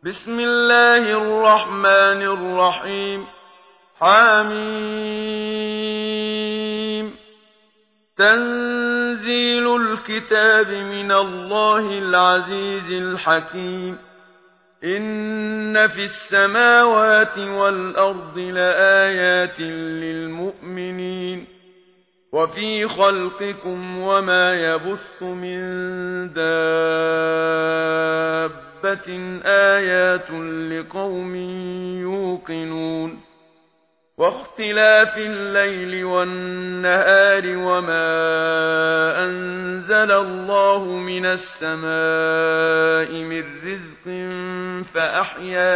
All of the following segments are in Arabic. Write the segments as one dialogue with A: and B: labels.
A: بسم الله الرحمن الرحيم. حميم. تنزيل الكتاب من الله العزيز الحكيم. إن في السماوات والأرض لآيات للمؤمنين وفي خلقكم وما يبث من دابة آيات لقوم يوقنون. واختلاف الليل والنهار وما أنزل الله من السماء من رزق فأحيا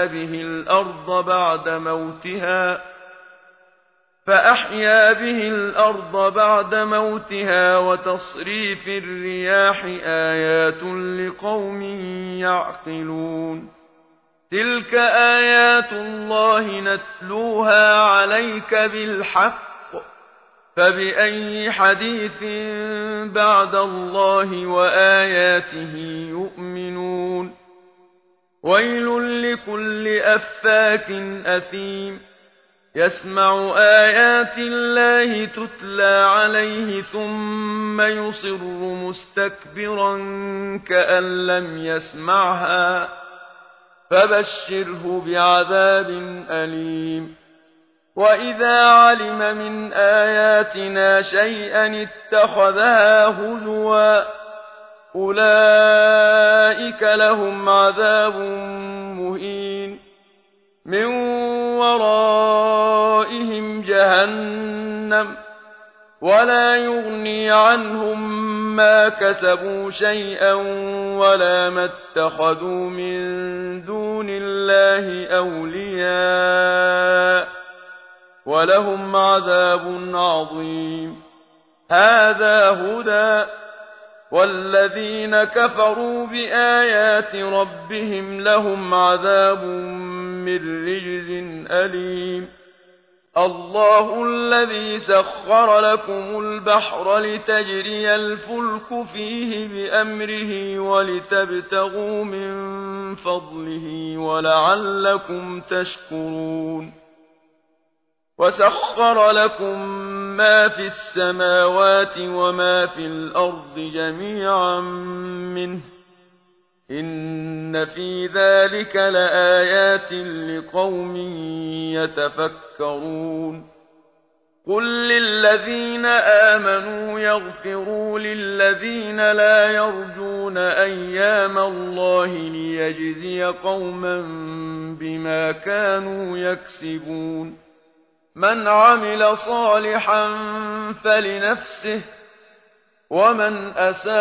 A: به الأرض بعد موتها وتصريف الرياح آيات لقوم يعقلون. تلك آيات الله نتلوها عليك بالحق فبأي حديث بعد الله وآياته يؤمنون. ويل لكل أفاك أثيم يسمع آيات الله تتلى عليه ثم يصر مستكبرا كأن لم يسمعها فبشره بعذاب أليم. وإذا علم من آياتنا شيئا اتخذها هزوا أولئك لهم عذاب مهين من ورائهم جهنم ولا يغني عنهم ما كسبوا شيئا ولا ما اتخذوا من دون الله أولياء ولهم عذاب عظيم. هذا هدى والذين كفروا بآيات ربهم لهم عذاب من رجز أليم. الله الذي سخر لكم البحر لتجري الفلك فيه بأمره ولتبتغوا من فضله ولعلكم تشكرون. وسخر لكم ما في السماوات وما في الأرض جميعا منه إن في ذلك لآيات لقوم يتفكرون. قل للذين آمنوا يغفروا للذين لا يرجون أيام الله ليجزي قوما بما كانوا يكسبون. من عمل صالحا فلنفسه ومن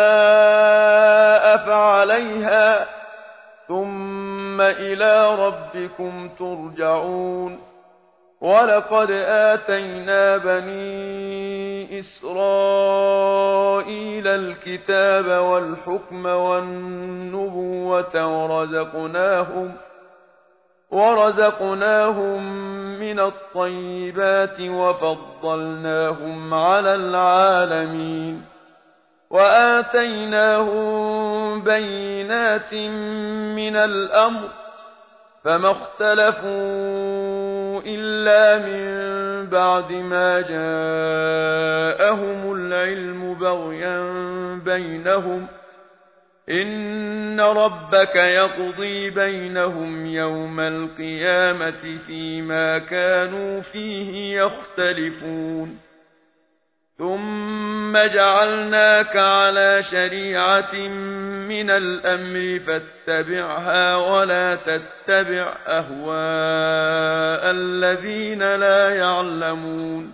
A: أساء فعليها ثم إلى ربكم ترجعون. ولقد آتينا بني إسرائيل الكتاب والحكم والنبوة ورزقناهم من الطيبات وفضلناهم على العالمين وآتيناهم بينات من الأمر فما اختلفوا إلا من بعد ما جاءهم العلم بغيا بينهم إن ربك يقضي بينهم يوم القيامة فيما كانوا فيه يختلفون. ثم جعلناك على شريعة من الأمر فاتبعها ولا تتبع أهواء الذين لا يعلمون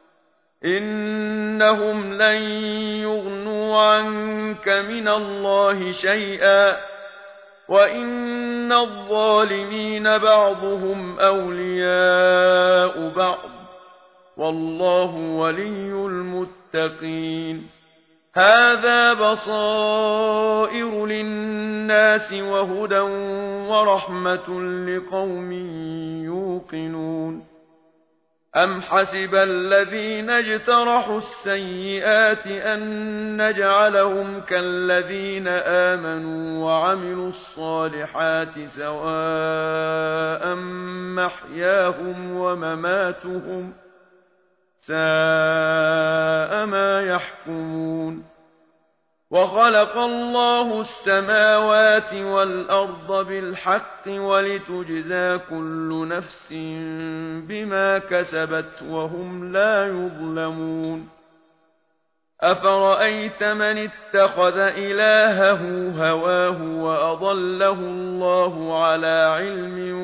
A: إنهم لن يغنوا عنك من الله شيئا وإن الظالمين بعضهم أولياء بعض والله ولي المتقين. هذا بصائر للناس وهدى ورحمة لقوم يوقنون. أم حسب الذين اجترحوا السيئات أن نجعلهم كالذين آمنوا وعملوا الصالحات سواء محياهم ومماتهم ساء ما يحكمون وخلق الله السماوات والأرض بالحق ولتجزى كل نفس بما كسبت وهم لا يظلمون أفرأيت من اتخذ إلهه هواه وأضله الله على علم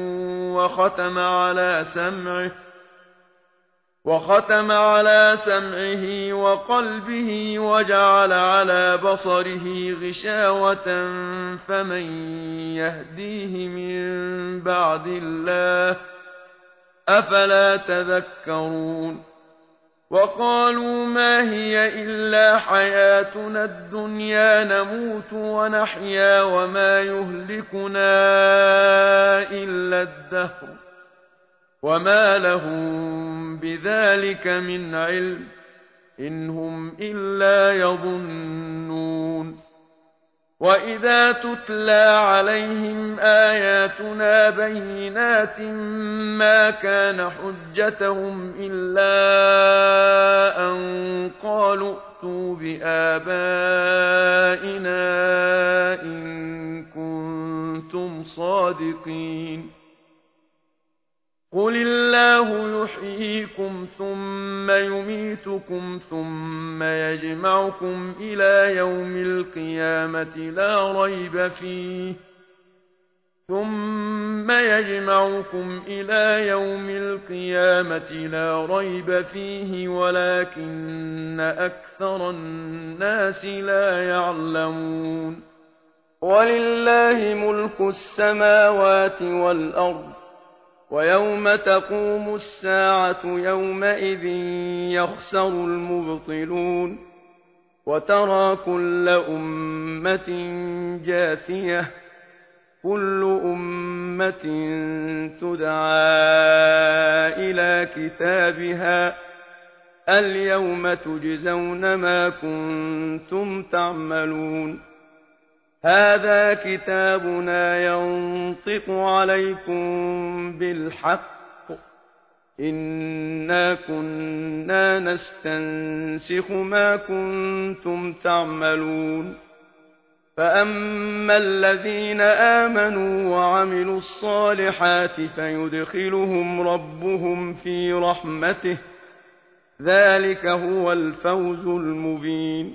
A: وختم على سمعه وقلبه وجعل على بصره غشاوة فمن يهديه من بعد الله أفلا تذكرون وقالوا ما هي إلا حياتنا الدنيا نموت ونحيا وما يهلكنا إلا الدهر وما لهم بذلك من علم إن هم إلا يظنون وإذا تتلى عليهم آياتنا بينات ما كان حجتهم إلا أن قالوا ائتوا بآبائنا إن كنتم صادقين قل الله يحييكم ثم يميتكم ثم يجمعكم إلى يوم القيامة لا ريب فيه ولكن أكثر الناس لا يعلمون ولله ملك السماوات والأرض ويوم تقوم الساعة يومئذ يخسر المبطلون وترى كل أمة جاثية كل أمة تدعى إلى كتابها اليوم تجزون ما كنتم تعملون هذا كتابنا ينطق عليكم بالحق إنا كنا نستنسخ ما كنتم تعملون فأما الذين آمنوا وعملوا الصالحات فيدخلهم ربهم في رحمته ذلك هو الفوز المبين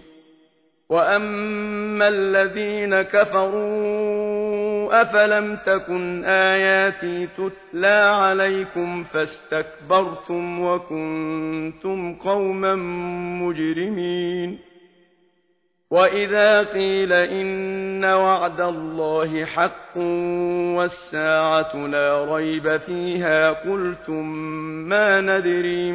A: وأما الذين كفروا أفلم تكن آياتي تتلى عليكم فاستكبرتم وكنتم قوما مجرمين وإذا قيل إن وعد الله حق والساعة لا ريب فيها قلتم ما ندري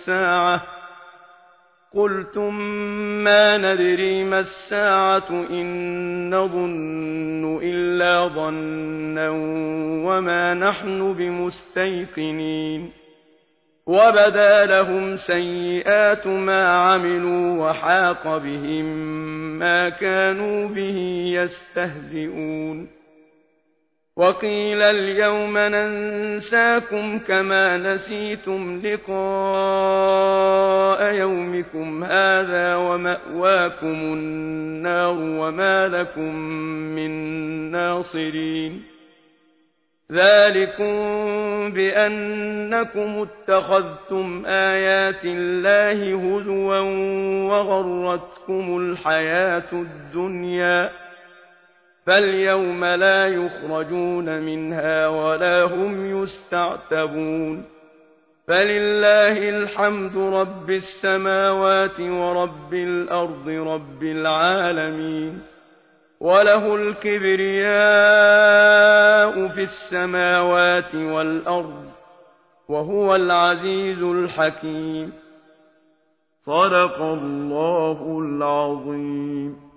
A: ما الساعة إن نظن إلا ظنا وما نحن بمستيقنين وبدا لهم سيئات ما عملوا وحاق بهم ما كانوا به يستهزئون وقيل اليوم ننساكم كما نسيتم لقاء يومكم هذا ومأواكم النار وما لكم من ناصرين ذلكم بأنكم اتخذتم آيات الله هزوا وغرتكم الحياة الدنيا فاليوم لا يخرجون منها ولا هم يستعتبون فلله الحمد رب السماوات ورب الأرض رب العالمين وله الكبرياء في السماوات والأرض وهو العزيز الحكيم صدق الله العظيم.